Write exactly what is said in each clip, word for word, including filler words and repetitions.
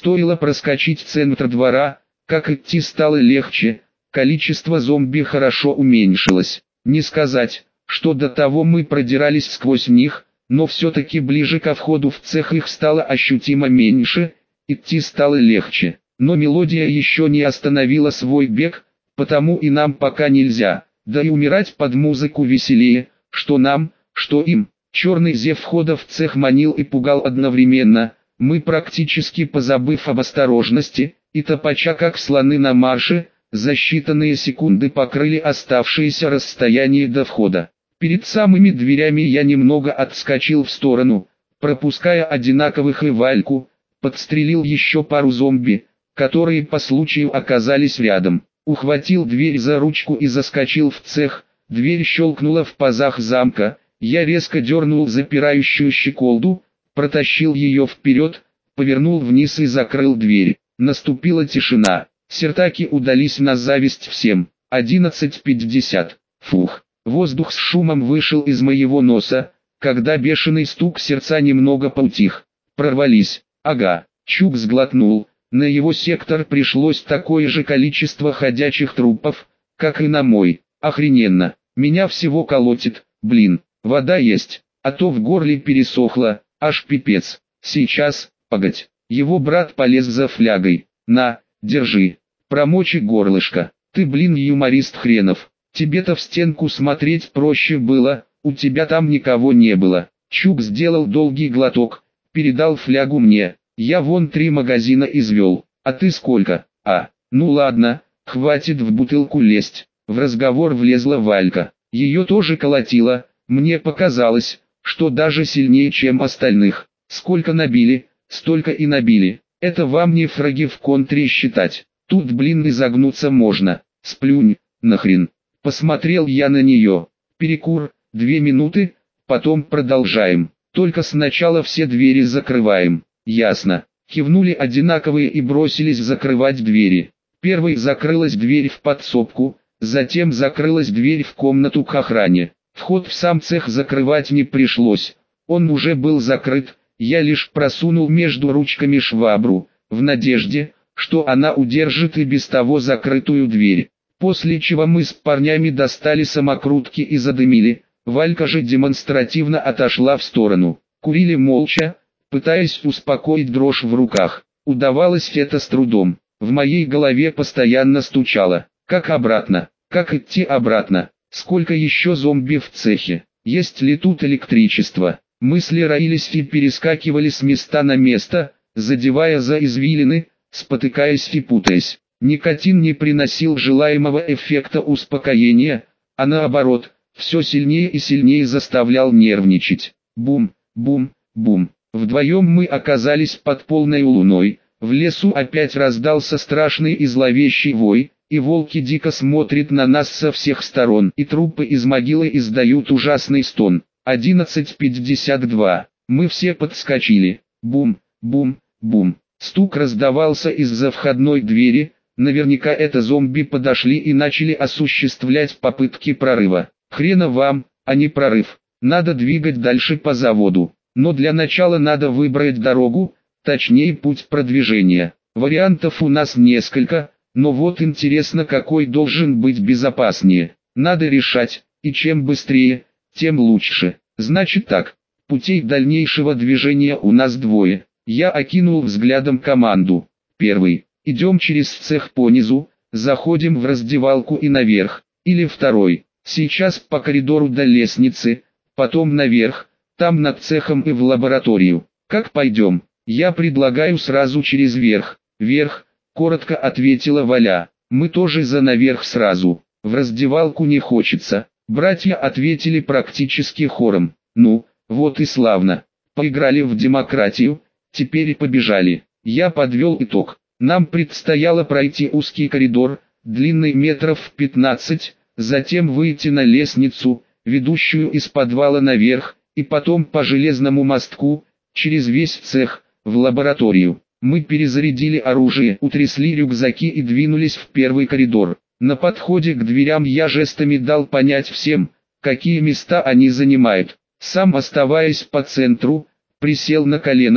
Стоило проскочить центр двора, как идти стало легче, количество зомби хорошо уменьшилось. Не сказать, что до того мы продирались сквозь них, но все-таки ближе ко входу в цех их стало ощутимо меньше, идти стало легче. Но мелодия еще не остановила свой бег, потому и нам пока нельзя, да и умирать под музыку веселее, что нам, что им. Черный зев входа в цех манил и пугал одновременно, мы практически позабыв об осторожности, и топача как слоны на марше, за считанные секунды покрыли оставшееся расстояние до входа. Перед самыми дверями я немного отскочил в сторону, пропуская одинаковых и Вальку, подстрелил еще пару зомби, которые по случаю оказались рядом. Ухватил дверь за ручку и заскочил в цех, дверь щелкнула в пазах замка, я резко дернул запирающую щеколду, протащил ее вперед, повернул вниз и закрыл дверь. Наступила тишина, сертаки удались на зависть всем. одиннадцать пятьдесят. Фух, воздух с шумом вышел из моего носа, когда бешеный стук сердца немного поутих. Прорвались, ага, Чуб сглотнул. На его сектор пришлось такое же количество ходячих трупов, как и на мой. Охрененно, меня всего колотит, блин, вода есть, а то в горле пересохло, аж пипец. Сейчас, погодь, его брат полез за флягой. На, держи, промочи горлышко. Ты, блин, юморист хренов, тебе-то в стенку смотреть проще было, у тебя там никого не было. Чуб сделал долгий глоток, передал флягу мне. Я вон три магазина извел, а ты сколько? А, ну ладно, хватит в бутылку лезть. В разговор влезла Валька. Ее тоже колотило, мне показалось, что даже сильнее, чем остальных. Сколько набили, столько и набили. Это вам не фраги в контре считать. Тут, блин, изогнуться можно. Сплюнь, нахрен. Посмотрел я на нее. Перекур, две минуты, потом продолжаем. Только сначала все двери закрываем. Ясно. Кивнули одинаковые и бросились закрывать двери. Первой закрылась дверь в подсобку, затем закрылась дверь в комнату к охране. Вход в сам цех закрывать не пришлось. Он уже был закрыт, я лишь просунул между ручками швабру, в надежде, что она удержит и без того закрытую дверь. После чего мы с парнями достали самокрутки и задымили, Валька же демонстративно отошла в сторону. Курили молча, пытаясь успокоить дрожь в руках. Удавалось это с трудом. В моей голове постоянно стучало. Как обратно? Как идти обратно? Сколько еще зомби в цехе? Есть ли тут электричество? Мысли роились и перескакивали с места на место, задевая за извилины, спотыкаясь и путаясь. Никотин не приносил желаемого эффекта успокоения, а наоборот, все сильнее и сильнее заставлял нервничать. Бум, бум, бум. Вдвоем мы оказались под полной луной, в лесу опять раздался страшный и зловещий вой, и волки дико смотрят на нас со всех сторон, и трупы из могилы издают ужасный стон. одиннадцать пятьдесят два. Мы все подскочили. Бум, бум, бум. Стук раздавался из-за входной двери, наверняка это зомби подошли и начали осуществлять попытки прорыва. Хрена вам, а не прорыв. Надо двигать дальше по заводу. Но для начала надо выбрать дорогу, точнее путь продвижения. Вариантов у нас несколько, но вот интересно, какой должен быть безопаснее. Надо решать, и чем быстрее, тем лучше. Значит так, путей дальнейшего движения у нас двое. Я окинул взглядом команду. Первый, идем через цех понизу, заходим в раздевалку и наверх. Или второй, сейчас по коридору до лестницы, потом наверх, там над цехом и в лабораторию. Как пойдем? Я предлагаю сразу через верх. Верх, коротко ответила Валя. Мы тоже за наверх сразу. В раздевалку не хочется. Братья ответили практически хором. Ну, вот и славно. Поиграли в демократию, теперь побежали. Я подвел итог. Нам предстояло пройти узкий коридор, длинный метров пятнадцать, затем выйти на лестницу, ведущую из подвала наверх, и потом по железному мостку, через весь цех, в лабораторию. Мы перезарядили оружие, утрясли рюкзаки и двинулись в первый коридор. На подходе к дверям я жестами дал понять всем, какие места они занимают. Сам, оставаясь по центру, присел на колено,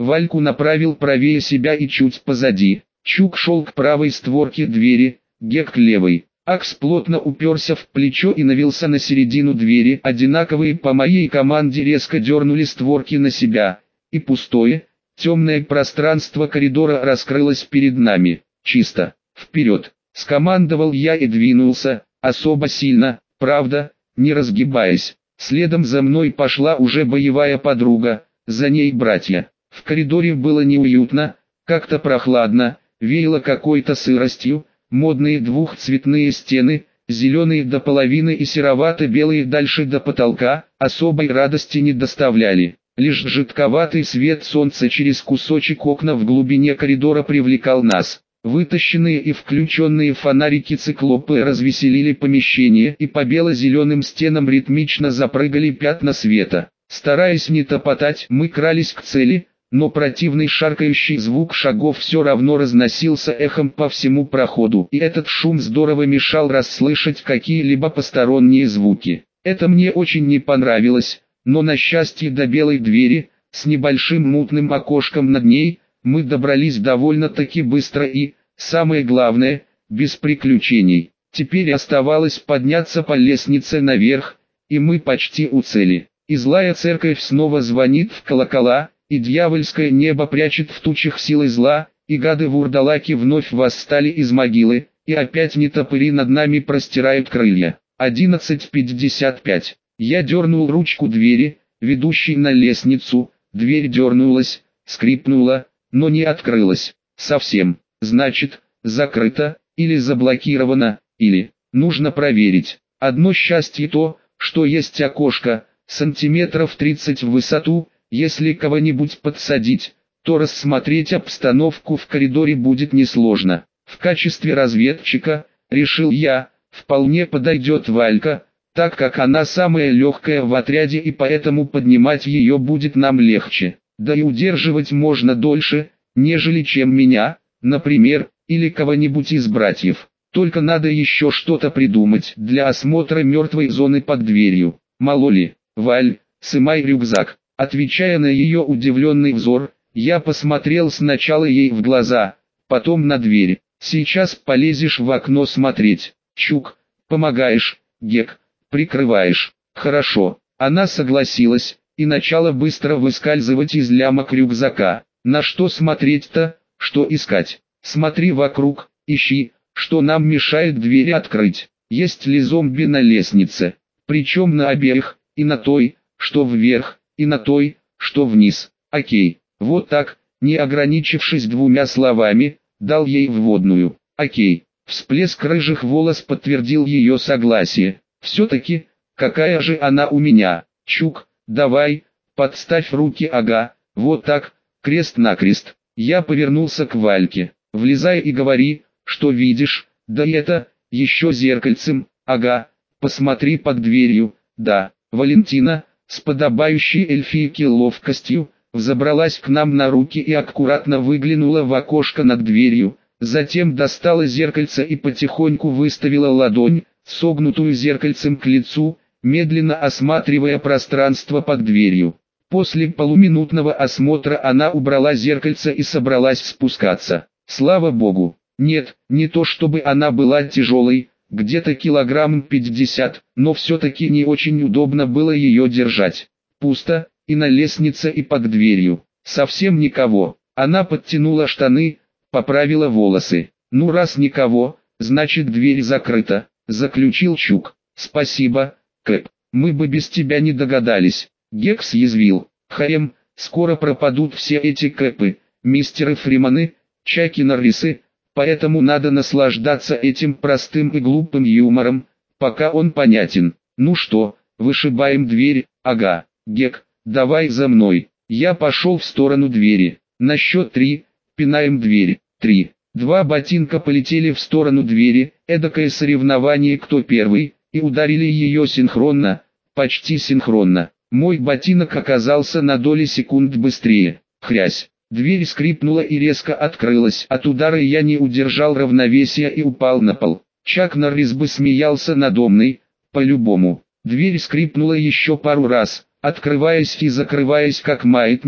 Вальку направил правее себя и чуть позади. Чук шел к правой створке двери, Гек к левой. Акс плотно уперся в плечо и навился на середину двери. Одинаковые по моей команде резко дернули створки на себя, и пустое, темное пространство коридора раскрылось перед нами. Чисто. Вперед. Скомандовал я и двинулся, особо сильно, правда, не разгибаясь. Следом за мной пошла уже боевая подруга, за ней братья. В коридоре было неуютно, как-то прохладно, веяло какой-то сыростью. Модные двухцветные стены, зеленые до половины и серовато-белые дальше до потолка, особой радости не доставляли. Лишь жидковатый свет солнца через кусочек окна в глубине коридора привлекал нас. Вытащенные и включенные фонарики циклопы развеселили помещение, и по бело-зеленым стенам ритмично запрыгали пятна света. Стараясь не топотать, мы крались к цели, но противный шаркающий звук шагов все равно разносился эхом по всему проходу, и этот шум здорово мешал расслышать какие-либо посторонние звуки. Это мне очень не понравилось, но на счастье до белой двери, с небольшим мутным окошком над ней, мы добрались довольно-таки быстро и, самое главное, без приключений. Теперь оставалось подняться по лестнице наверх, и мы почти у цели. И злая церковь снова звонит в колокола, и дьявольское небо прячет в тучах силы зла, и гады-вурдалаки вновь восстали из могилы, и опять нетопыри над нами простирают крылья. одиннадцать пятьдесят пять. Я дернул ручку двери, ведущей на лестницу, дверь дернулась, скрипнула, но не открылась. Совсем. Значит, закрыто, или заблокировано, или... Нужно проверить. Одно счастье то, что есть окошко, сантиметров тридцать в высоту. Если кого-нибудь подсадить, то рассмотреть обстановку в коридоре будет несложно. В качестве разведчика, решил я, вполне подойдет Валька, так как она самая легкая в отряде и поэтому поднимать ее будет нам легче. Да и удерживать можно дольше, нежели чем меня, например, или кого-нибудь из братьев. Только надо еще что-то придумать для осмотра мертвой зоны под дверью. Мало ли. Валь, сымай рюкзак. Отвечая на ее удивленный взор, я посмотрел сначала ей в глаза, потом на дверь. Сейчас полезешь в окно смотреть. Чук, помогаешь, Гек, прикрываешь. Хорошо. Она согласилась и начала быстро выскальзывать из лямок рюкзака. На что смотреть-то, что искать? Смотри вокруг, ищи, что нам мешает двери открыть. Есть ли зомби на лестнице? Причем на обеих, и на той, что вверх, и на той, что вниз. Окей, вот так, не ограничившись двумя словами, дал ей вводную. Окей, всплеск рыжих волос подтвердил ее согласие. Все-таки, какая же она у меня. Чук, давай, подставь руки, ага, вот так, крест-накрест. Я повернулся к Вальке. Влезай и говори, что видишь, да это, еще зеркальцем, ага, посмотри под дверью, да. Валентина, с подобающей эльфийке ловкостью, взобралась к нам на руки и аккуратно выглянула в окошко над дверью, затем достала зеркальце и потихоньку выставила ладонь, согнутую зеркальцем к лицу, медленно осматривая пространство под дверью. После полуминутного осмотра она убрала зеркальце и собралась спускаться. Слава богу, нет, не то чтобы она была тяжелой, где-то килограмм пятьдесят, но все-таки не очень удобно было ее держать. Пусто, и на лестнице, и под дверью. Совсем никого. Она подтянула штаны, поправила волосы. Ну раз никого, значит дверь закрыта, заключил Чук. Спасибо, Кэп, мы бы без тебя не догадались. Гек съязвил. Хаем, скоро пропадут все эти Кэпы, мистеры Фриманы, Чаки Норрисы. Поэтому надо наслаждаться этим простым и глупым юмором, пока он понятен. Ну что, вышибаем дверь, ага. Гек, давай за мной. Я пошел в сторону двери. На счет три, пинаем дверь. Три. Два ботинка полетели в сторону двери, эдакое соревнование кто первый, и ударили ее синхронно, почти синхронно. Мой ботинок оказался на доли секунд быстрее. Хрясь. Дверь скрипнула и резко открылась. От удара я не удержал равновесия и упал на пол. Чак Норрис бы смеялся надо мной, по-любому. Дверь скрипнула еще пару раз, открываясь и закрываясь как маятник,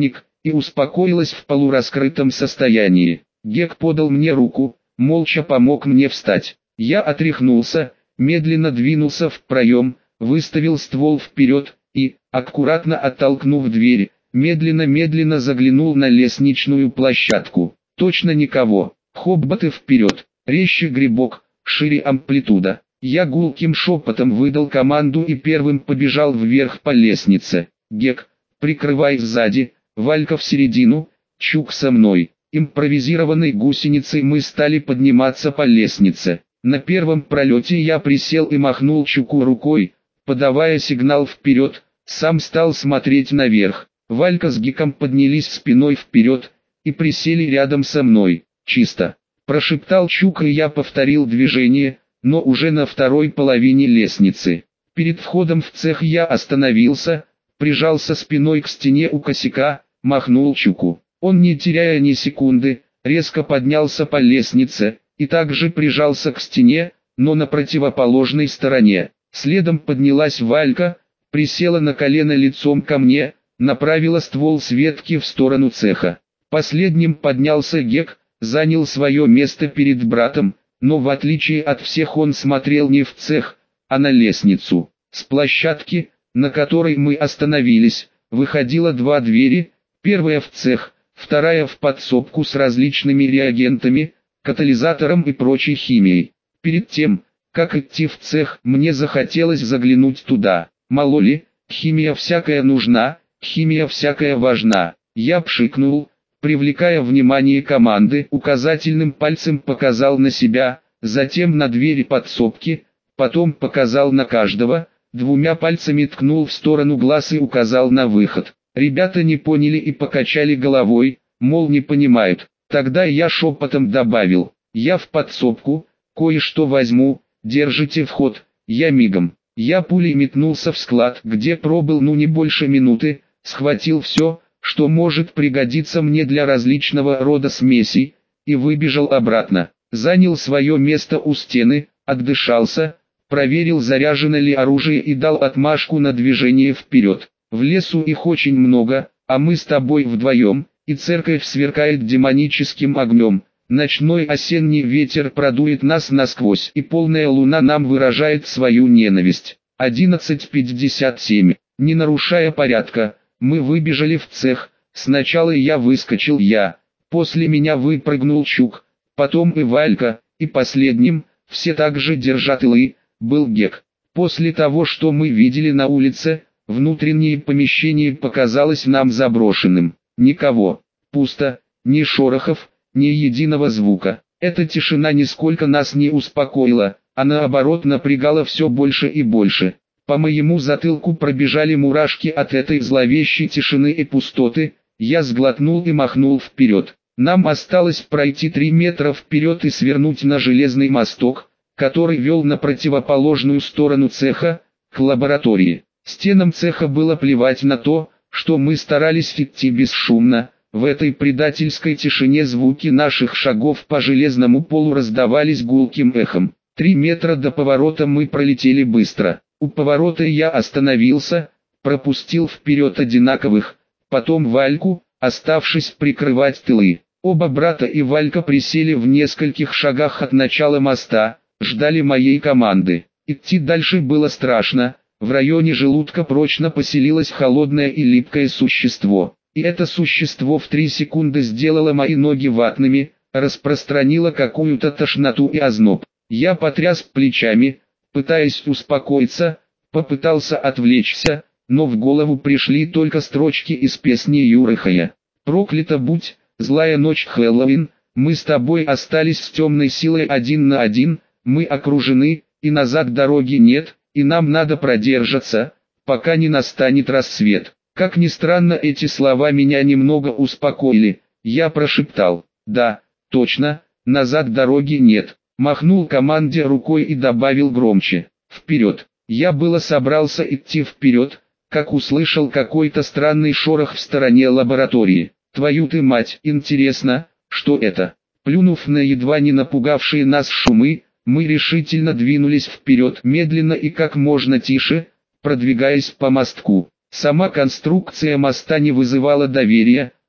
и успокоилась в полураскрытом состоянии. Гек подал мне руку, молча помог мне встать. Я отряхнулся, медленно двинулся в проем, выставил ствол вперед и, аккуратно оттолкнув дверь, медленно-медленно заглянул на лестничную площадку. Точно никого. Хоббаты вперед, резче грибок, шире амплитуда. Я гулким шепотом выдал команду и первым побежал вверх по лестнице. Гек, прикрывай сзади, Валька в середину, Чук со мной. Импровизированной гусеницей мы стали подниматься по лестнице. На первом пролете я присел и махнул Чуку рукой, подавая сигнал вперед, сам стал смотреть наверх. Валька с Геком поднялись спиной вперед и присели рядом со мной. «Чисто», – прошептал Чук, и я повторил движение, но уже на второй половине лестницы. Перед входом в цех я остановился, прижался спиной к стене у косяка, махнул Чуку. Он, не теряя ни секунды, резко поднялся по лестнице и также прижался к стене, но на противоположной стороне. Следом поднялась Валька, присела на колено лицом ко мне, направила ствол с ветки в сторону цеха. Последним поднялся Гек, занял свое место перед братом, но в отличие от всех он смотрел не в цех, а на лестницу. С площадки, на которой мы остановились, выходило два двери, первая в цех, вторая в подсобку с различными реагентами, катализатором и прочей химией. Перед тем, как идти в цех, мне захотелось заглянуть туда. Мало ли, химия всякая нужна, химия всякая важна. Я пшикнул, привлекая внимание команды, указательным пальцем показал на себя, затем на двери подсобки, потом показал на каждого, двумя пальцами ткнул в сторону глаз и указал на выход. Ребята не поняли и покачали головой, мол, не понимают. Тогда я шепотом добавил: «Я в подсобку, кое-что возьму, держите вход, я мигом». Я пулей метнулся в склад, где пробыл ну не больше минуты, схватил все, что может пригодиться мне для различного рода смесей, и выбежал обратно. Занял свое место у стены, отдышался, проверил, заряжено ли оружие, и дал отмашку на движение вперед. В лесу их очень много, а мы с тобой вдвоем, и церковь сверкает демоническим огнем. Ночной осенний ветер продует нас насквозь, и полная луна нам выражает свою ненависть. одиннадцать пятьдесят семь. Не нарушая порядка, мы выбежали в цех. Сначала я выскочил я, после меня выпрыгнул Чук, потом и Валька, и последним, все также держа тылы, был Гек. После того, что мы видели на улице, внутреннее помещение показалось нам заброшенным. Никого, пусто, ни шорохов, ни единого звука. Эта тишина нисколько нас не успокоила, а наоборот напрягала все больше и больше. По моему затылку пробежали мурашки от этой зловещей тишины и пустоты. Я сглотнул и махнул вперед. Нам осталось пройти три метра вперед и свернуть на железный мосток, который вел на противоположную сторону цеха, к лаборатории. Стенам цеха было плевать на то, что мы старались идти бесшумно. В этой предательской тишине звуки наших шагов по железному полу раздавались гулким эхом. Три метра до поворота мы пролетели быстро. У поворота я остановился, пропустил вперед одинаковых, потом Вальку, оставшись прикрывать тылы. Оба брата и Валька присели в нескольких шагах от начала моста, ждали моей команды. Идти дальше было страшно, в районе желудка прочно поселилось холодное и липкое существо. И это существо в три секунды сделало мои ноги ватными, распространило какую-то тошноту и озноб. Я потряс плечами, пытаясь успокоиться, попытался отвлечься, но в голову пришли только строчки из песни Юрыхая. «Проклята будь, злая ночь Хэллоуин, мы с тобой остались с темной силой один на один, мы окружены, и назад дороги нет, и нам надо продержаться, пока не настанет рассвет». Как ни странно, эти слова меня немного успокоили. Я прошептал: «Да, точно, назад дороги нет». Махнул команде рукой и добавил громче: «Вперед!». Я было собрался идти вперед, как услышал какой-то странный шорох в стороне лаборатории. «Твою ты мать, интересно, что это?» Плюнув на едва не напугавшие нас шумы, мы решительно двинулись вперед, медленно и как можно тише, продвигаясь по мостку. Сама конструкция моста не вызывала доверия,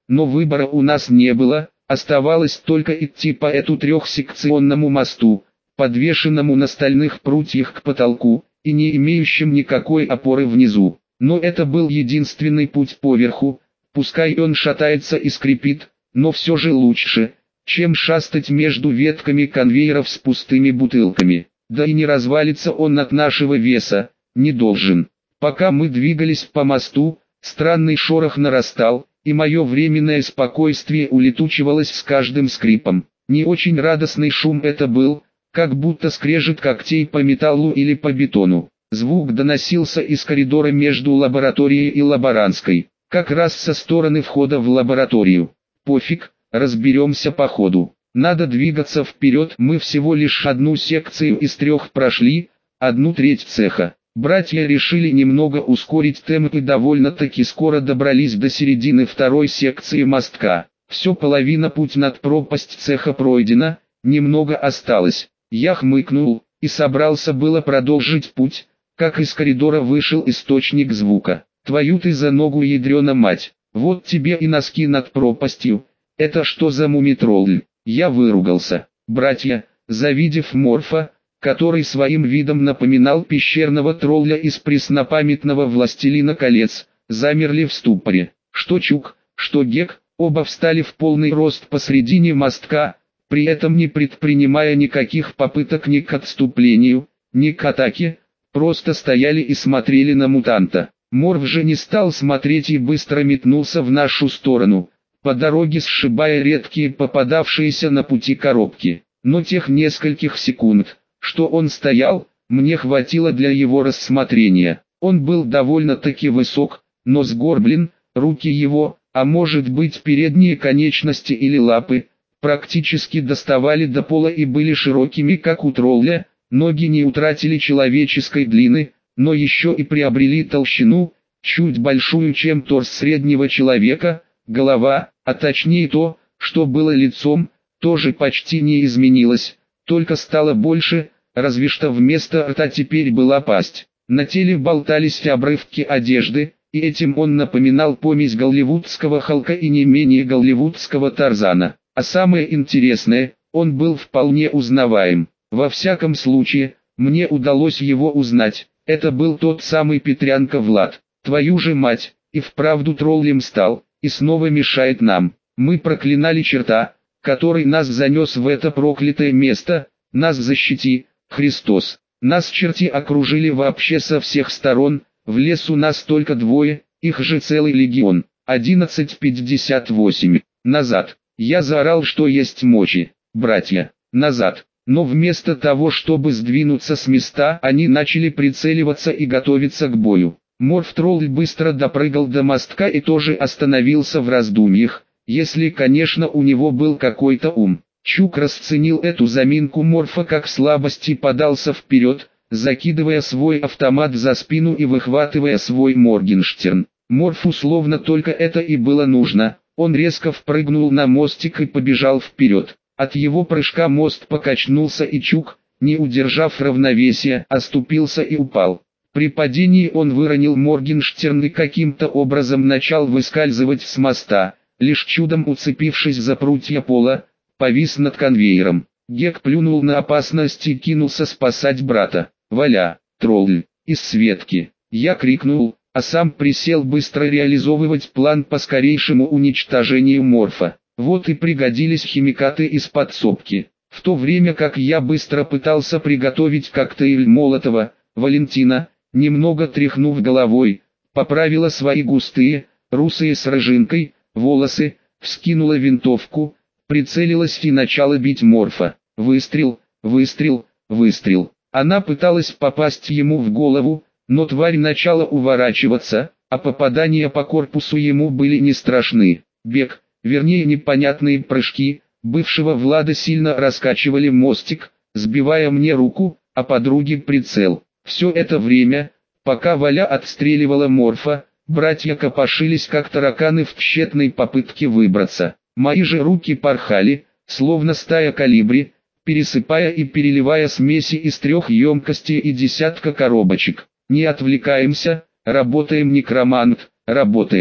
но выбора у нас не было, оставалось только идти по эту трехсекционному мосту, подвешенному на стальных прутьях к потолку, и не имеющим никакой опоры внизу. Но это был единственный путь поверху, пускай он шатается и скрипит, но все же лучше, чем шастать между ветками конвейеров с пустыми бутылками. Да и не развалится он от нашего веса, не должен. Пока мы двигались по мосту, странный шорох нарастал, и мое временное спокойствие улетучивалось с каждым скрипом. Не очень радостный шум это был, как будто скрежет когтей по металлу или по бетону. Звук доносился из коридора между лабораторией и лаборантской, как раз со стороны входа в лабораторию. Пофиг, разберемся по ходу. Надо двигаться вперед. Мы всего лишь одну секцию из трех прошли, одну треть цеха. Братья решили немного ускорить темп и довольно-таки скоро добрались до середины второй секции мостка. Все, половина путь над пропасть цеха пройдена, немного осталось. Я хмыкнул и собрался было продолжить путь, как из коридора вышел источник звука. Твою ты за ногу, ядрена мать, вот тебе и носки над пропастью. Это что за мумитролль? Я выругался. Братья, завидев Морфа, который своим видом напоминал пещерного тролля из преснопамятного «Властелина колец», замерли в ступоре. Что Чук, что Гек, оба встали в полный рост посредине мостка, при этом не предпринимая никаких попыток ни к отступлению, ни к атаке, просто стояли и смотрели на мутанта. Морф же не стал смотреть и быстро метнулся в нашу сторону, по дороге сшибая редкие попадавшиеся на пути коробки. Но тех нескольких секунд, что он стоял, мне хватило для его рассмотрения. Он был довольно-таки высок, но сгорблен, руки его, а может быть передние конечности или лапы, практически доставали до пола и были широкими, как у тролля. Ноги не утратили человеческой длины, но еще и приобрели толщину, чуть большую, чем торс среднего человека. Голова, а точнее то, что было лицом, тоже почти не изменилось, только стало больше, разве что вместо рта теперь была пасть. На теле болтались обрывки одежды, и этим он напоминал помесь голливудского Халка и не менее голливудского Тарзана. А самое интересное, он был вполне узнаваем. Во всяком случае, мне удалось его узнать. Это был тот самый Петрянка Влад. Твою же мать, и вправду троллем стал, и снова мешает нам. Мы проклинали черта, который нас занес в это проклятое место. Нас защити, Христос. Нас черти окружили вообще со всех сторон. В лесу нас только двое, их же целый легион. одиннадцать пятьдесят восемь. Назад. Я заорал, что есть мочи. Братья, назад. Но вместо того, чтобы сдвинуться с места, они начали прицеливаться и готовиться к бою. Морф-тролль быстро допрыгал до мостка и тоже остановился в раздумьях, если, конечно, у него был какой-то ум. Чук расценил эту заминку Морфа как слабость и подался вперед, закидывая свой автомат за спину и выхватывая свой Моргенштерн. Морфу словно только это и было нужно, он резко впрыгнул на мостик и побежал вперед. От его прыжка мост покачнулся и Чук, не удержав равновесия, оступился и упал. При падении он выронил Моргенштерн и каким-то образом начал выскальзывать с моста, лишь чудом уцепившись за прутья пола, повис над конвейером. Гек плюнул на опасность и кинулся спасать брата. «Валя, тролль, из Светки!» Я крикнул, а сам присел быстро реализовывать план по скорейшему уничтожению Морфа. Вот и пригодились химикаты из подсобки. В то время как я быстро пытался приготовить коктейль Молотова, Валентина, немного тряхнув головой, поправила свои густые, русые с рыжинкой, волосы, вскинула винтовку, прицелилась и начала бить Морфа. Выстрел, выстрел, выстрел. Она пыталась попасть ему в голову, но тварь начала уворачиваться, а попадания по корпусу ему были не страшны. Бег, вернее непонятные прыжки, бывшего Влада сильно раскачивали мостик, сбивая мне руку, а подруге прицел. Все это время, пока Валя отстреливала Морфа, братья копошились как тараканы в тщетной попытке выбраться. Мои же руки порхали, словно стая колибри, пересыпая и переливая смеси из трех емкостей и десятка коробочек. Не отвлекаемся, работаем, некромант, работаем.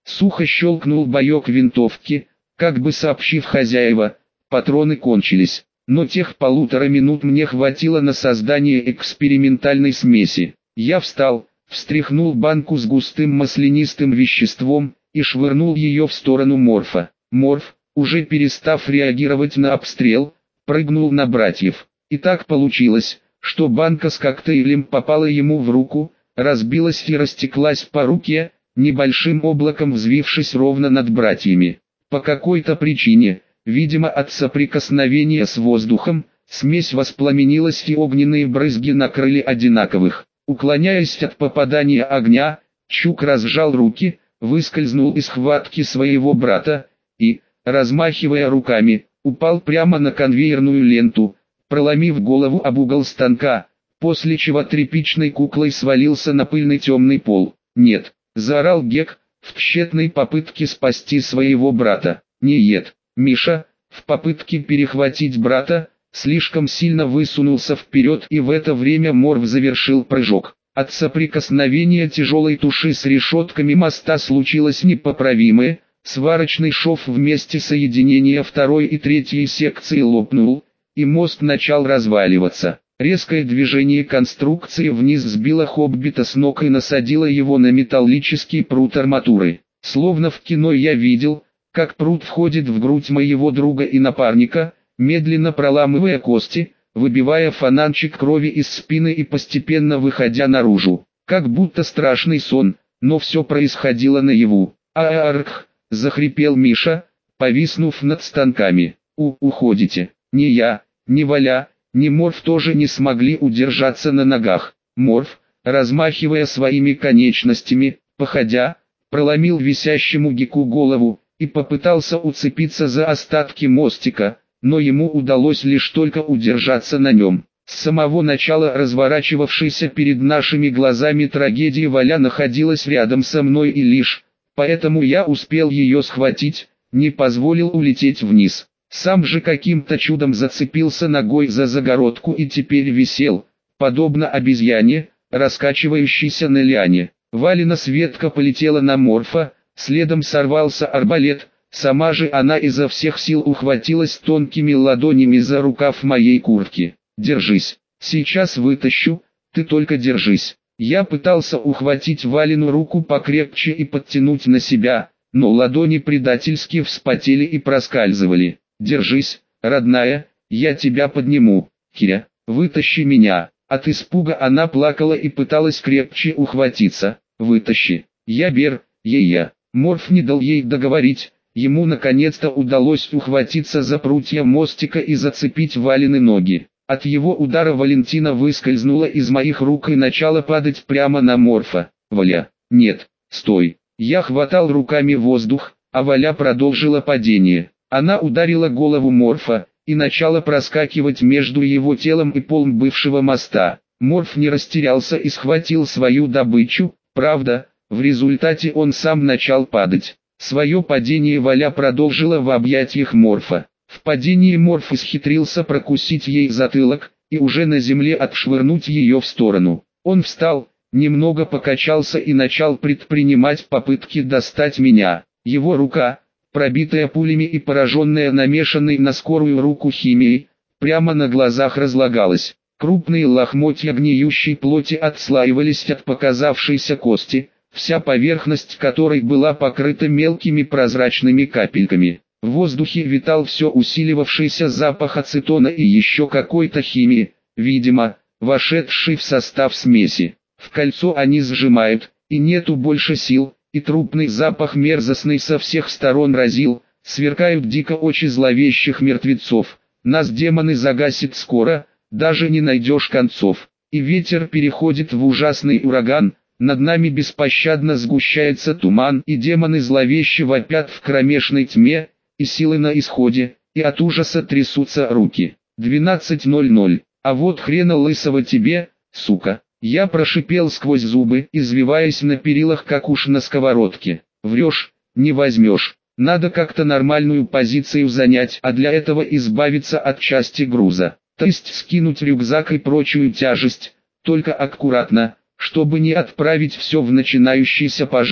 Сухо щелкнул боек винтовки, как бы сообщив хозяева, патроны кончились. Но тех полутора минут мне хватило на создание экспериментальной смеси. Я встал, встряхнул банку с густым маслянистым веществом и швырнул ее в сторону Морфа. Морф, уже перестав реагировать на обстрел, прыгнул на братьев. И так получилось, что банка с коктейлем попала ему в руку, разбилась и растеклась по руке, небольшим облаком взвившись ровно над братьями. По какой-то причине, видимо от соприкосновения с воздухом, смесь воспламенилась и огненные брызги накрыли одинаковых. Уклоняясь от попадания огня, Чук разжал руки, выскользнул из схватки своего брата и, размахивая руками, упал прямо на конвейерную ленту, проломив голову об угол станка, после чего тряпичной куклой свалился на пыльный темный пол. «Нет!» – заорал Гек, в тщетной попытке спасти своего брата. «Нет!» Миша, в попытке перехватить брата, слишком сильно высунулся вперед, и в это время Морф завершил прыжок. От соприкосновения тяжелой туши с решетками моста случилось непоправимое, сварочный шов в месте соединения второй и третьей секции лопнул, и мост начал разваливаться. Резкое движение конструкции вниз сбило Хоббита с ног и насадило его на металлический прут арматуры. Словно в кино я видел, как прут входит в грудь моего друга и напарника, медленно проламывая кости, выбивая фонанчик крови из спины и постепенно выходя наружу. Как будто страшный сон, но все происходило наяву. «А-арх!» – захрипел Миша, повиснув над станками. «У, уходите!» Ни я, ни Валя, ни Морф тоже не смогли удержаться на ногах. Морф, размахивая своими конечностями, походя, проломил висящему Геку голову и попытался уцепиться за остатки мостика, но ему удалось лишь только удержаться на нем. С самого начала разворачивавшейся перед нашими глазами трагедии Валя находилась рядом со мной, и лишь поэтому я успел ее схватить, не позволил улететь вниз. Сам же каким-то чудом зацепился ногой за загородку и теперь висел, подобно обезьяне, раскачивающейся на лиане. Валина Светка полетела на Морфа, следом сорвался арбалет, сама же она изо всех сил ухватилась тонкими ладонями за рукав моей куртки. «Держись, сейчас вытащу, ты только держись». Я пытался ухватить Валину руку покрепче и подтянуть на себя, но ладони предательски вспотели и проскальзывали. «Держись, родная, я тебя подниму, Киря, вытащи меня». От испуга она плакала и пыталась крепче ухватиться. «Вытащи, я бер, е-я». Морф не дал ей договорить, ему наконец-то удалось ухватиться за прутья мостика и зацепить Валины ноги. От его удара Валентина выскользнула из моих рук и начала падать прямо на Морфа. «Валя, нет, стой». Я хватал руками воздух, а Валя продолжила падение. Она ударила голову Морфа и начала проскакивать между его телом и полом бывшего моста. Морф не растерялся и схватил свою добычу, правда, в результате он сам начал падать. Свое падение Валя продолжила в объятиях Морфа. В падении Морф исхитрился прокусить ей затылок и уже на земле отшвырнуть ее в сторону. Он встал, немного покачался и начал предпринимать попытки достать меня. Его рука, пробитая пулями и пораженная намешанной на скорую руку химией, прямо на глазах разлагалась. Крупные лохмотья гниющей плоти отслаивались от показавшейся кости, вся поверхность которой была покрыта мелкими прозрачными капельками. В воздухе витал все усиливавшийся запах ацетона и еще какой-то химии, видимо, вошедшей в состав смеси. В кольцо они сжимают, и нету больше сил, и трупный запах мерзостный со всех сторон разил, сверкают дико очи зловещих мертвецов. Нас демоны загасит скоро, даже не найдешь концов. И ветер переходит в ужасный ураган, над нами беспощадно сгущается туман, и демоны зловеще вопят в кромешной тьме, и силы на исходе, и от ужаса трясутся руки. двенадцать ноль ноль. А вот хрена лысого тебе, сука. Я прошипел сквозь зубы, извиваясь на перилах как уж на сковородке. Врешь, не возьмешь. Надо как-то нормальную позицию занять, а для этого избавиться от части груза. То есть скинуть рюкзак и прочую тяжесть, только аккуратно, чтобы не отправить все в начинающийся пожар.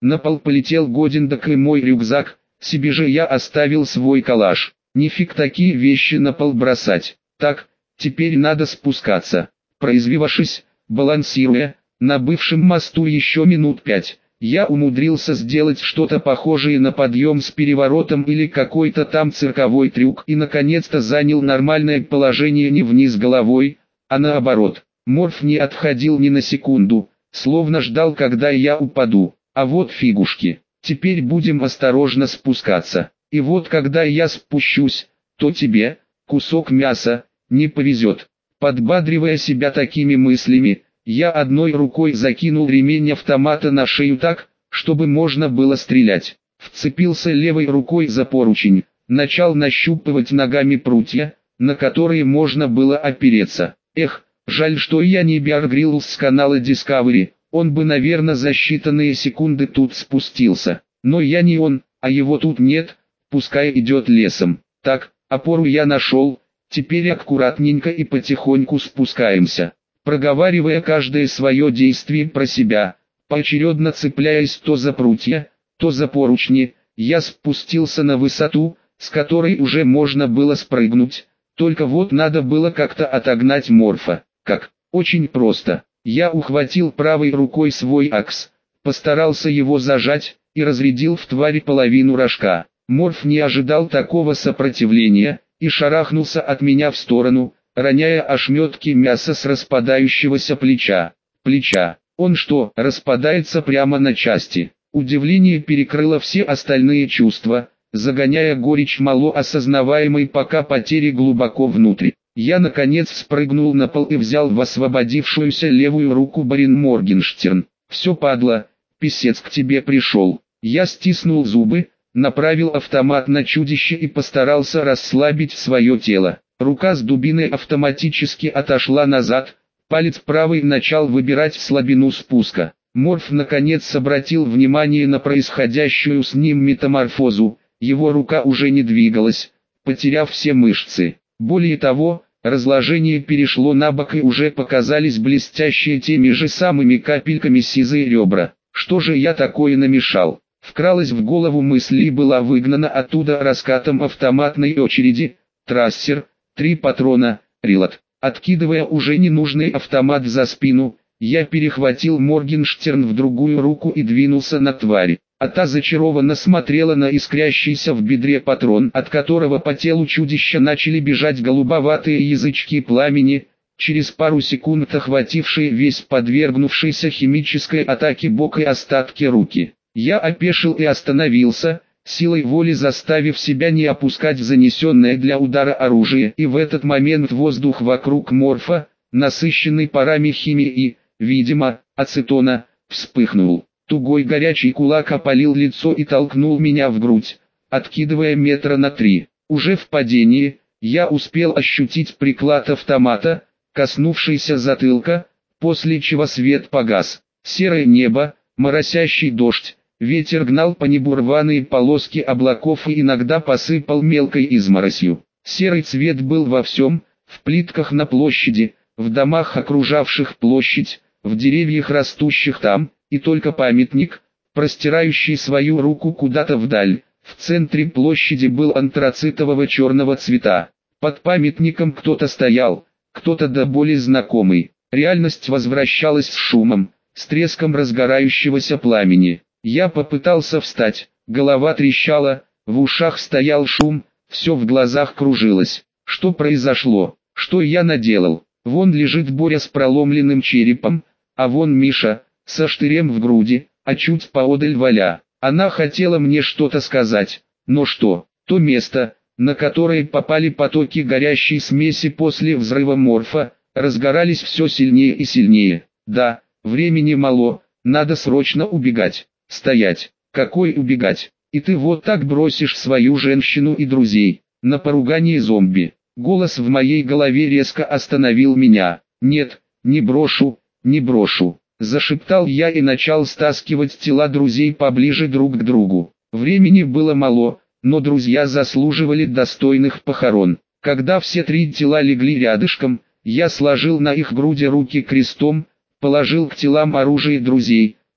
На пол полетел Годиндак и мой рюкзак, себе же я оставил свой калаш. Нифиг такие вещи на пол бросать. Так, теперь надо спускаться. Произвивавшись, балансируя, на бывшем мосту еще минут пять, я умудрился сделать что-то похожее на подъем с переворотом или какой-то там цирковой трюк и наконец-то занял нормальное положение не вниз головой, а наоборот. Морф не отходил ни на секунду, словно ждал, когда я упаду. А вот фигушки, теперь будем осторожно спускаться. И вот когда я спущусь, то тебе, кусок мяса, не повезет. Подбадривая себя такими мыслями, я одной рукой закинул ремень автомата на шею так, чтобы можно было стрелять. Вцепился левой рукой за поручень, начал нащупывать ногами прутья, на которые можно было опереться. Эх, жаль, что я не Беар Гриллс с канала Discovery, он бы, наверное, за считанные секунды тут спустился. Но я не он, а его тут нет, пускай идет лесом. Так, опору я нашел, теперь аккуратненько и потихоньку спускаемся. Проговаривая каждое свое действие про себя, поочередно цепляясь то за прутья, то за поручни, я спустился на высоту, с которой уже можно было спрыгнуть, только вот надо было как-то отогнать Морфа. Как? Очень просто. Я ухватил правой рукой свой акс, постарался его зажать, и разрядил в твари половину рожка. Морф не ожидал такого сопротивления, и шарахнулся от меня в сторону, роняя ошметки мяса с распадающегося плеча. Плеча. Он что, распадается прямо на части? Удивление перекрыло все остальные чувства, загоняя горечь мало осознаваемой пока потери глубоко внутрь. Я наконец спрыгнул на пол и взял в освободившуюся левую руку Барин Моргенштерн. «Все, падла, писец к тебе пришел». Я стиснул зубы, направил автомат на чудище и постарался расслабить свое тело. Рука с дубиной автоматически отошла назад, палец правый начал выбирать слабину спуска. Морф наконец обратил внимание на происходящую с ним метаморфозу, его рука уже не двигалась, потеряв все мышцы. Более того, разложение перешло на бок и уже показались блестящие теми же самыми капельками сизые ребра. Что же я такое намешал? Вкралась в голову мысль и была выгнана оттуда раскатом автоматной очереди. Трассер, три патрона, релот. Откидывая уже ненужный автомат за спину, я перехватил Моргенштерн в другую руку и двинулся на тварь. А та зачарованно смотрела на искрящийся в бедре патрон, от которого по телу чудища начали бежать голубоватые язычки пламени, через пару секунд охватившие весь подвергнувшийся химической атаке бок и остатки руки. Я опешил и остановился, силой воли заставив себя не опускать занесенное для удара оружие, и в этот момент воздух вокруг Морфа, насыщенный парами химии и, видимо, ацетона, вспыхнул. Тугой горячий кулак опалил лицо и толкнул меня в грудь, откидывая метра на три. Уже в падении, я успел ощутить приклад автомата, коснувшийся затылка, после чего свет погас. Серое небо, моросящий дождь, ветер гнал по небу рваные полоски облаков и иногда посыпал мелкой изморосью. Серый цвет был во всем, в плитках на площади, в домах, окружавших площадь, в деревьях, растущих там, и только памятник, простирающий свою руку куда-то вдаль, в центре площади был антрацитового черного цвета. Под памятником кто-то стоял, кто-то до боли знакомый. Реальность возвращалась с шумом, с треском разгорающегося пламени. Я попытался встать, голова трещала, в ушах стоял шум, все в глазах кружилось. Что произошло? Что я наделал? Вон лежит Боря с проломленным черепом, а вон Миша, со штырем в груди, а чуть поодаль Валя. Она хотела мне что-то сказать, но что? То место, на которое попали потоки горящей смеси после взрыва Морфа, разгорались все сильнее и сильнее. Да, времени мало, надо срочно убегать. Стоять. Какой убегать? И ты вот так бросишь свою женщину и друзей на поругание зомби? Голос в моей голове резко остановил меня. Нет, не брошу, не брошу. Зашептал я и начал стаскивать тела друзей поближе друг к другу. Времени было мало, но друзья заслуживали достойных похорон. Когда все три тела легли рядышком, я сложил на их груди руки крестом, положил к телам оружие друзей,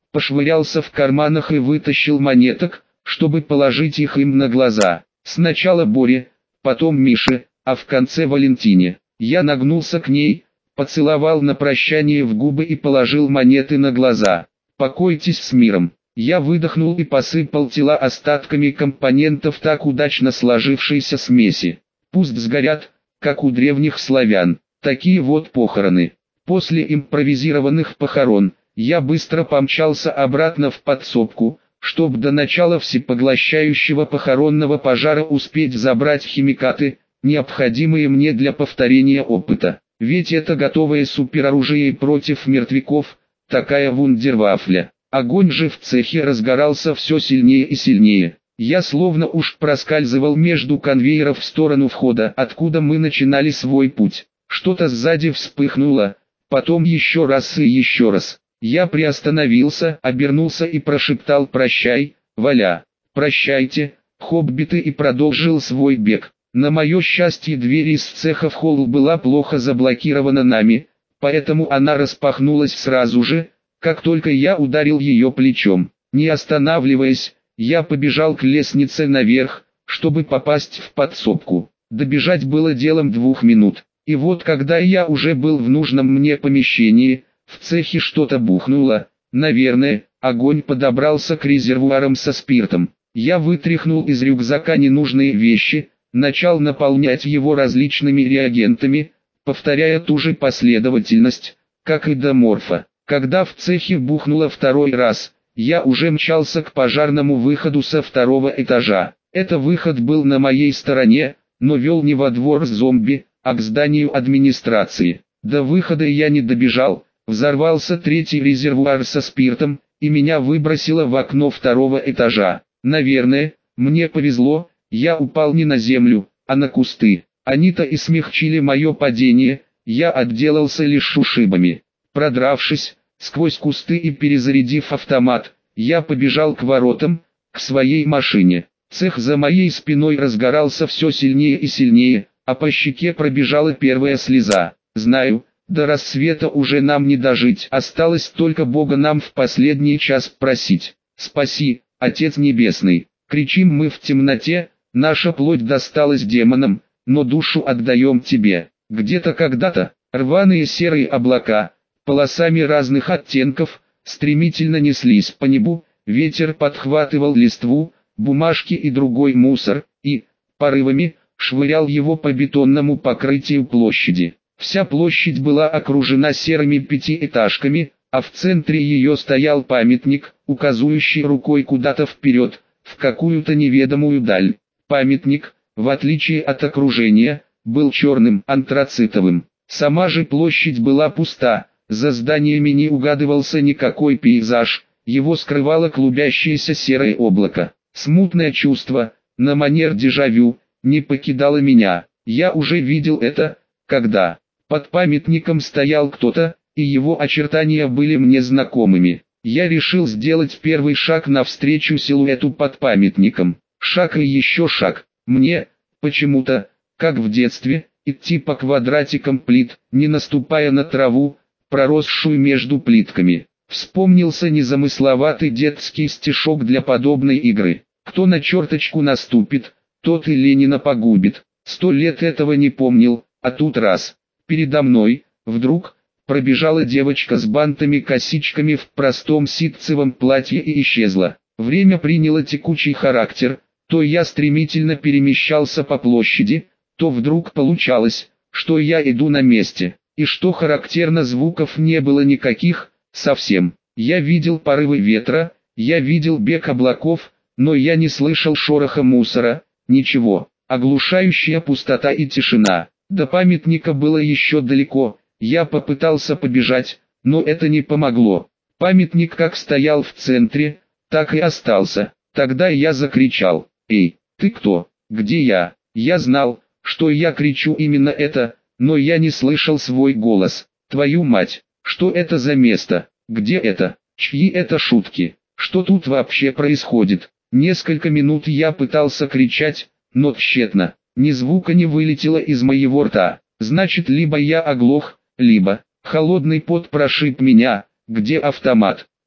пошвырялся в карманах и вытащил монеток, чтобы положить их им на глаза. Сначала Боре, потом Мише, а в конце Валентине. Я нагнулся к ней, поцеловал на прощание в губы и положил монеты на глаза. «Покойтесь с миром». Я выдохнул и посыпал тела остатками компонентов так удачно сложившейся смеси. Пусть сгорят, как у древних славян. Такие вот похороны. После импровизированных похорон, я быстро помчался обратно в подсобку, чтобы до начала всепоглощающего похоронного пожара успеть забрать химикаты, необходимые мне для повторения опыта. Ведь это готовое супероружие против мертвяков, такая вундервафля. Огонь же в цехе разгорался все сильнее и сильнее. Я словно уж проскальзывал между конвейеров в сторону входа, откуда мы начинали свой путь. Что-то сзади вспыхнуло, потом еще раз и еще раз. Я приостановился, обернулся и прошептал «Прощай, Валя». «Прощайте, хоббиты», и продолжил свой бег. На мое счастье, дверь из цеха в холл была плохо заблокирована нами, поэтому она распахнулась сразу же, как только я ударил ее плечом. Не останавливаясь, я побежал к лестнице наверх, чтобы попасть в подсобку. Добежать было делом двух минут. И вот когда я уже был в нужном мне помещении, в цехе что-то бухнуло. Наверное, огонь подобрался к резервуарам со спиртом. Я вытряхнул из рюкзака ненужные вещи, начал наполнять его различными реагентами, повторяя ту же последовательность, как и до морфа. Когда в цехе бухнуло второй раз, я уже мчался к пожарному выходу со второго этажа. Это выход был на моей стороне, но вел не во двор зомби, а к зданию администрации. До выхода я не добежал, взорвался третий резервуар со спиртом, и меня выбросило в окно второго этажа. Наверное, мне повезло, я упал не на землю, а на кусты. Они-то и смягчили мое падение, я отделался лишь ушибами. Продравшись сквозь кусты и перезарядив автомат, я побежал к воротам, к своей машине. Цех за моей спиной разгорался все сильнее и сильнее, а по щеке пробежала первая слеза. Знаю, до рассвета уже нам не дожить, осталось только Бога нам в последний час просить. «Спаси, Отец Небесный!» Кричим мы в темноте, наша плоть досталась демонам, но душу отдаем Тебе. Где-то когда-то, рваные серые облака, полосами разных оттенков, стремительно неслись по небу, ветер подхватывал листву, бумажки и другой мусор, и, порывами, швырял его по бетонному покрытию площади. Вся площадь была окружена серыми пятиэтажками, а в центре ее стоял памятник, указывающий рукой куда-то вперед, в какую-то неведомую даль. Памятник, в отличие от окружения, был черным, антрацитовым. Сама же площадь была пуста, за зданиями не угадывался никакой пейзаж, его скрывало клубящееся серое облако. Смутное чувство, на манер дежавю, не покидало меня. Я уже видел это, когда под памятником стоял кто-то, и его очертания были мне знакомыми. Я решил сделать первый шаг навстречу силуэту под памятником. Шаг и еще шаг. Мне, почему-то, как в детстве, идти по квадратикам плит, не наступая на траву, проросшую между плитками. Вспомнился незамысловатый детский стишок для подобной игры. Кто на черточку наступит, тот и Ленина погубит. Сто лет этого не помнил, а тут раз. Передо мной, вдруг, пробежала девочка с бантами-косичками в простом ситцевом платье и исчезла. Время приняло текучий характер, то я стремительно перемещался по площади, то вдруг получалось, что я иду на месте. И что характерно, звуков не было никаких, совсем. Я видел порывы ветра, я видел бег облаков, но я не слышал шороха мусора, ничего. Оглушающая пустота и тишина. До памятника было еще далеко, я попытался побежать, но это не помогло. Памятник как стоял в центре, так и остался. Тогда я закричал: «Эй, ты кто? Где я?» Я знал, что я кричу именно это, но я не слышал свой голос. Твою мать, что это за место? Где это? Чьи это шутки? Что тут вообще происходит? Несколько минут я пытался кричать, но тщетно. Ни звука не вылетело из моего рта. Значит, либо я оглох, либо холодный пот прошиб меня. Где автомат?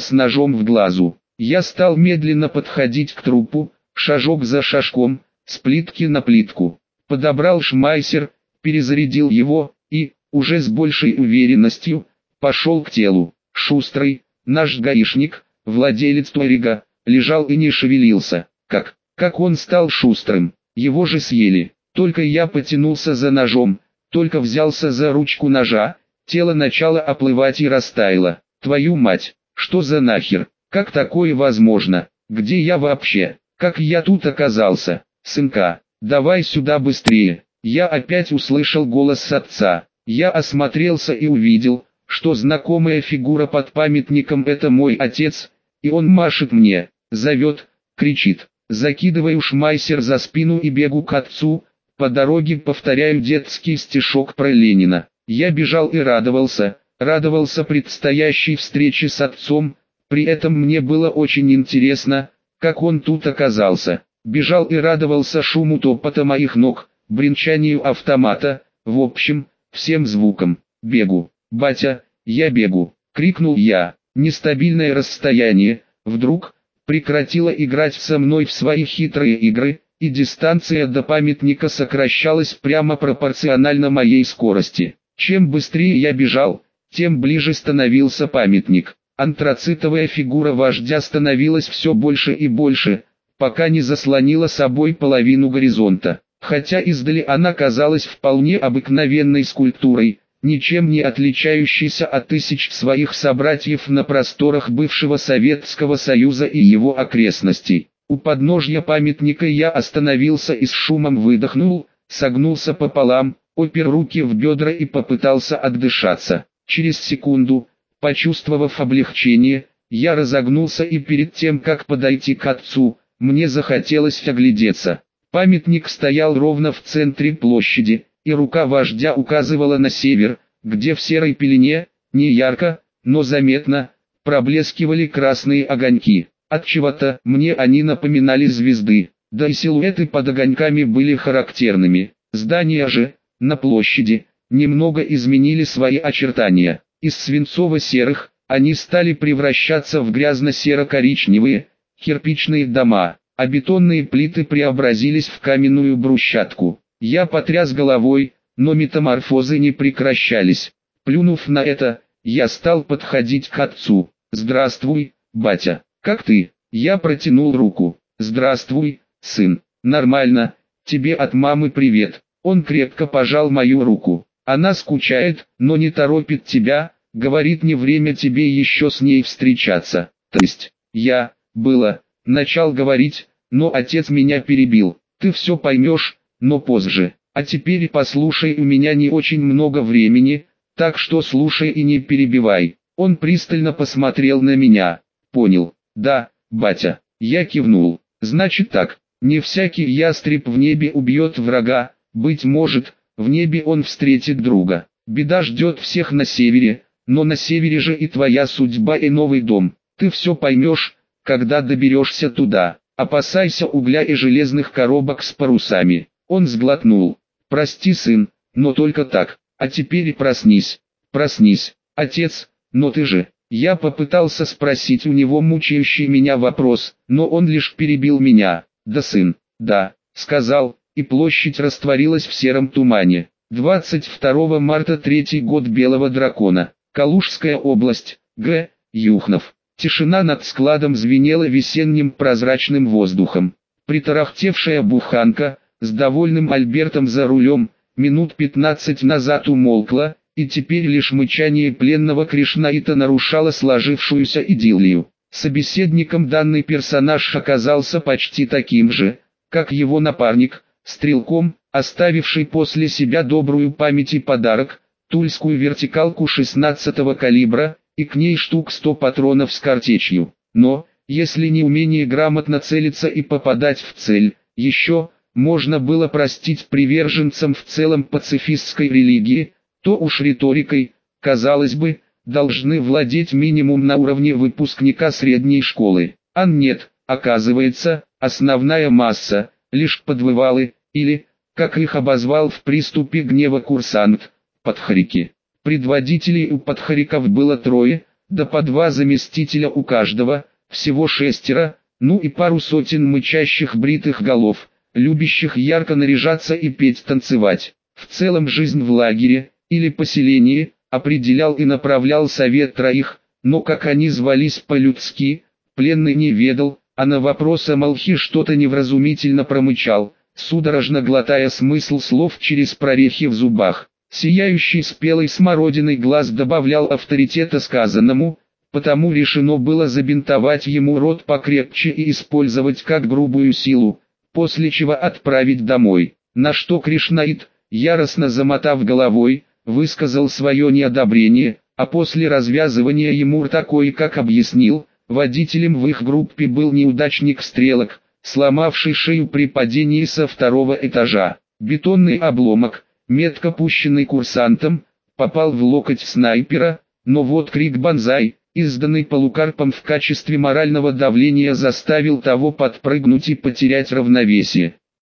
с ножом в глазу. Я стал медленно подходить к трупу, шажок за шажком, с плитки на плитку. Подобрал шмайсер, перезарядил его, и, уже с большей уверенностью, пошел к телу. Шустрый, наш гаишник, владелец Туарега, лежал и не шевелился. Как? Как он стал шустрым? Его же съели. Только я потянулся за ножом, только взялся за ручку ножа, тело начало оплывать и растаяло. Твою мать, что за нахер? Как такое возможно? Где я вообще? Как я тут оказался? Сынка, давай сюда быстрее. Я опять услышал голос отца. Я осмотрелся и увидел, что знакомая фигура под памятником — это мой отец, и он машет мне, зовет, кричит. Закидываю шмайсер за спину и бегу к отцу, по дороге повторяю детский стишок про Ленина. Я бежал и радовался, радовался предстоящей встрече с отцом, при этом мне было очень интересно, как он тут оказался. Бежал и радовался шуму топота моих ног, бренчанию автомата, в общем, всем звукам. Бегу, батя, я бегу, крикнул я. Нестабильное расстояние, вдруг, прекратило играть со мной в свои хитрые игры, и дистанция до памятника сокращалась прямо пропорционально моей скорости. Чем быстрее я бежал, тем ближе становился памятник. Антрацитовая фигура вождя становилась все больше и больше, пока не заслонила собой половину горизонта. Хотя издали она казалась вполне обыкновенной скульптурой, ничем не отличающейся от тысяч своих собратьев на просторах бывшего Советского Союза и его окрестностей. У подножья памятника я остановился и с шумом выдохнул, согнулся пополам, опер руки в бедра и попытался отдышаться. Через секунду, почувствовав облегчение, я разогнулся и перед тем как подойти к отцу, мне захотелось оглядеться. Памятник стоял ровно в центре площади, и рука вождя указывала на север, где в серой пелене, не ярко, но заметно, проблескивали красные огоньки. Отчего-то мне они напоминали звезды, да и силуэты под огоньками были характерными. Здания же, на площади, немного изменили свои очертания. Из свинцово-серых, они стали превращаться в грязно-серо-коричневые, кирпичные дома, а бетонные плиты преобразились в каменную брусчатку. Я потряс головой, но метаморфозы не прекращались. Плюнув на это, я стал подходить к отцу. «Здравствуй, батя, как ты?» Я протянул руку. «Здравствуй, сын, нормально, тебе от мамы привет». Он крепко пожал мою руку. «Она скучает, но не торопит тебя, говорит, не время тебе еще с ней встречаться». То есть, я, было, начал говорить, но отец меня перебил. «Ты все поймешь, но позже. А теперь послушай, у меня не очень много времени, так что слушай и не перебивай». Он пристально посмотрел на меня. «Понял, да, батя». Я кивнул. «Значит так, не всякий ястреб в небе убьет врага, быть может, в небе он встретит друга. Беда ждет всех на севере, но на севере же и твоя судьба и новый дом. Ты все поймешь, когда доберешься туда. Опасайся угля и железных коробок с парусами». Он сглотнул. «Прости, сын, но только так. А теперь проснись, проснись, отец, но ты же...» Я попытался спросить у него мучающий меня вопрос, но он лишь перебил меня. «Да, сын, да», сказал, и площадь растворилась в сером тумане. двадцать второго марта, третий год Белого дракона. Калужская область, Г. Юхнов. Тишина над складом звенела весенним прозрачным воздухом. Притарахтевшая буханка, с довольным Альбертом за рулем, минут пятнадцать назад умолкла, и теперь лишь мычание пленного Кришнаита нарушало сложившуюся идиллию. Собеседником данный персонаж оказался почти таким же, как его напарник, стрелком, оставивший после себя добрую память и подарок, тульскую вертикалку шестнадцатого калибра, и к ней штук сто патронов с картечью. Но, если не умение грамотно целиться и попадать в цель, еще, можно было простить приверженцам в целом пацифистской религии, то уж риторикой, казалось бы, должны владеть минимум на уровне выпускника средней школы. А нет, оказывается, основная масса, лишь подвывалы, или, как их обозвал в приступе гнева курсант, подхарики. Предводителей у подхариков было трое, да по два заместителя у каждого, всего шестеро, ну и пару сотен мычащих бритых голов, любящих ярко наряжаться и петь-танцевать. В целом жизнь в лагере, или поселении, определял и направлял совет троих, но как они звались по-людски, пленный не ведал, а на вопрос о Малхи что-то невразумительно промычал, судорожно глотая смысл слов через прорехи в зубах. Сияющий спелой смородиной глаз добавлял авторитета сказанному, потому решено было забинтовать ему рот покрепче и использовать как грубую силу, после чего отправить домой. На что Кришнаит, яростно замотав головой, высказал свое неодобрение, а после развязывания ему рта кое-как объяснил, водителем в их группе был неудачник Стрелок, сломавший шею при падении со второго этажа. Бетонный обломок, метко пущенный курсантом, попал в локоть снайпера, но вот крик «Бонзай», изданный Полукарпом в качестве морального давления, заставил того подпрыгнуть и потерять равновесие.